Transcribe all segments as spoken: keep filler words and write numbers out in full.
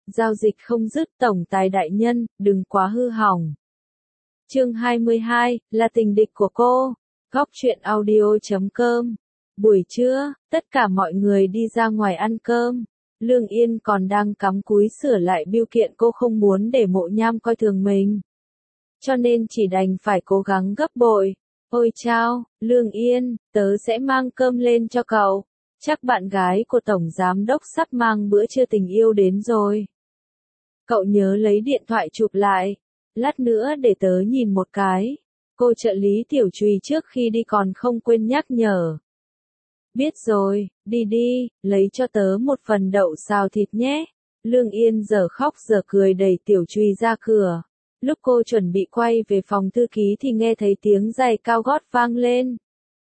giao dịch không dứt tổng tài đại nhân, đừng quá hư hỏng. Chương hai mươi hai, là tình địch của cô. Góc truyện audio chấm com. Buổi trưa, tất cả mọi người đi ra ngoài ăn cơm. Lương Yên còn đang cắm cúi sửa lại bưu kiện, cô không muốn để Mộ Nham coi thường mình. Cho nên chỉ đành phải cố gắng gấp bội. Ôi chao, Lương Yên, tớ sẽ mang cơm lên cho cậu. Chắc bạn gái của Tổng Giám Đốc sắp mang bữa trưa tình yêu đến rồi. Cậu nhớ lấy điện thoại chụp lại. Lát nữa để tớ nhìn một cái. Cô trợ lý Tiểu Trùy trước khi đi còn không quên nhắc nhở. Biết rồi, đi đi, lấy cho tớ một phần đậu xào thịt nhé. Lương Yên giờ khóc giờ cười đẩy Tiểu Trùy ra cửa. Lúc cô chuẩn bị quay về phòng thư ký thì nghe thấy tiếng giày cao gót vang lên.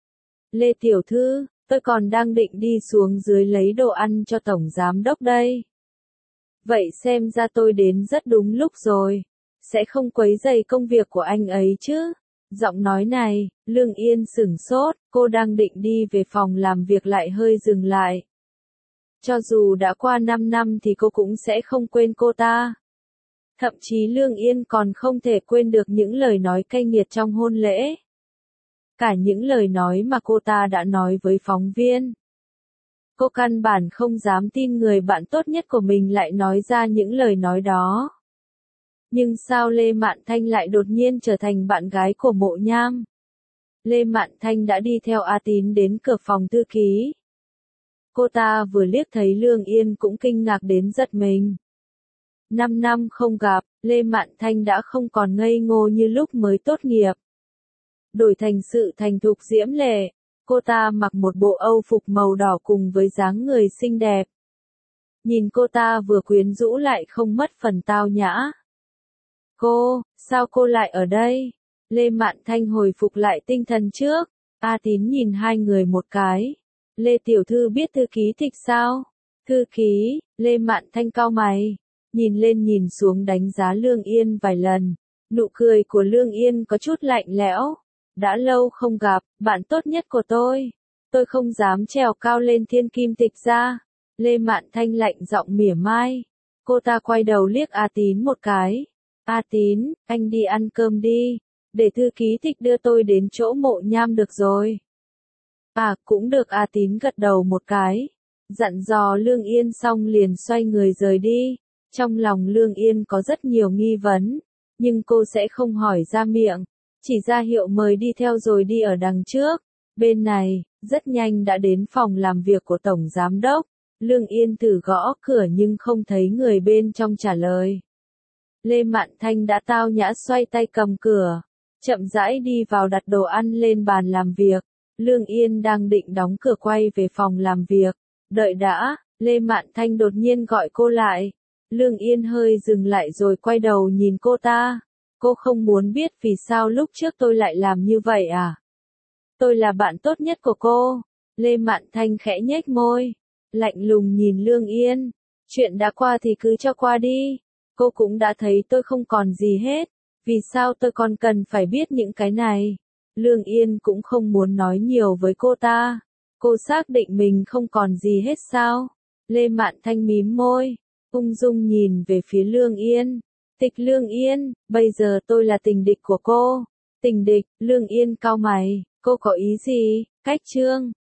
Lê Tiểu Thư, tôi còn đang định đi xuống dưới lấy đồ ăn cho Tổng Giám Đốc đây. Vậy xem ra tôi đến rất đúng lúc rồi. Sẽ không quấy rầy công việc của anh ấy chứ? Giọng nói này, Lương Yên sửng sốt, cô đang định đi về phòng làm việc lại hơi dừng lại. Cho dù đã qua năm năm thì cô cũng sẽ không quên cô ta. Thậm chí Lương Yên còn không thể quên được những lời nói cay nghiệt trong hôn lễ. Cả những lời nói mà cô ta đã nói với phóng viên. Cô căn bản không dám tin người bạn tốt nhất của mình lại nói ra những lời nói đó. Nhưng sao Lê Mạn Thanh lại đột nhiên trở thành bạn gái của Mộ Nham? Lê Mạn Thanh đã đi theo A Tín đến cửa phòng thư ký. Cô ta vừa liếc thấy Lương Yên cũng kinh ngạc đến giật mình. Năm năm không gặp, Lê Mạn Thanh đã không còn ngây ngô như lúc mới tốt nghiệp. Đổi thành sự thành thục diễm lệ, cô ta mặc một bộ âu phục màu đỏ cùng với dáng người xinh đẹp. Nhìn cô ta vừa quyến rũ lại không mất phần tao nhã. Cô, sao cô lại ở đây? Lê Mạn Thanh hồi phục lại tinh thần trước. A Tín nhìn hai người một cái. Lê Tiểu Thư biết thư ký Thịch sao? Thư ký, Lê Mạn Thanh cau mày. Nhìn lên nhìn xuống đánh giá Lương Yên vài lần. Nụ cười của Lương Yên có chút lạnh lẽo. Đã lâu không gặp, bạn tốt nhất của tôi. Tôi không dám trèo cao lên thiên kim Tịch ra. Lê Mạn Thanh lạnh giọng mỉa mai. Cô ta quay đầu liếc A Tín một cái. A Tín, anh đi ăn cơm đi. Để thư ký Thịch đưa tôi đến chỗ Mộ Nham được rồi. À, cũng được. A Tín gật đầu một cái. Dặn dò Lương Yên xong liền xoay người rời đi. Trong lòng Lương Yên có rất nhiều nghi vấn. Nhưng cô sẽ không hỏi ra miệng. Chỉ ra hiệu mời đi theo rồi đi ở đằng trước. Bên này, rất nhanh đã đến phòng làm việc của Tổng Giám Đốc. Lương Yên thử gõ cửa nhưng không thấy người bên trong trả lời. Lê Mạn Thanh đã tao nhã xoay tay cầm cửa. Chậm rãi đi vào đặt đồ ăn lên bàn làm việc. Lương Yên đang định đóng cửa quay về phòng làm việc. Đợi đã, Lê Mạn Thanh đột nhiên gọi cô lại. Lương Yên hơi dừng lại rồi quay đầu nhìn cô ta. Cô không muốn biết vì sao lúc trước tôi lại làm như vậy à? Tôi là bạn tốt nhất của cô. Lê Mạn Thanh khẽ nhếch môi. Lạnh lùng nhìn Lương Yên. Chuyện đã qua thì cứ cho qua đi. Cô cũng đã thấy tôi không còn gì hết. Vì sao tôi còn cần phải biết những cái này? Lương Yên cũng không muốn nói nhiều với cô ta. Cô xác định mình không còn gì hết sao? Lê Mạn Thanh mím môi. Ung dung nhìn về phía Lương Yên. Tịch Lương Yên, bây giờ tôi là tình địch của cô. Tình địch, Lương Yên cau mày. Cô có ý gì? Cách chương.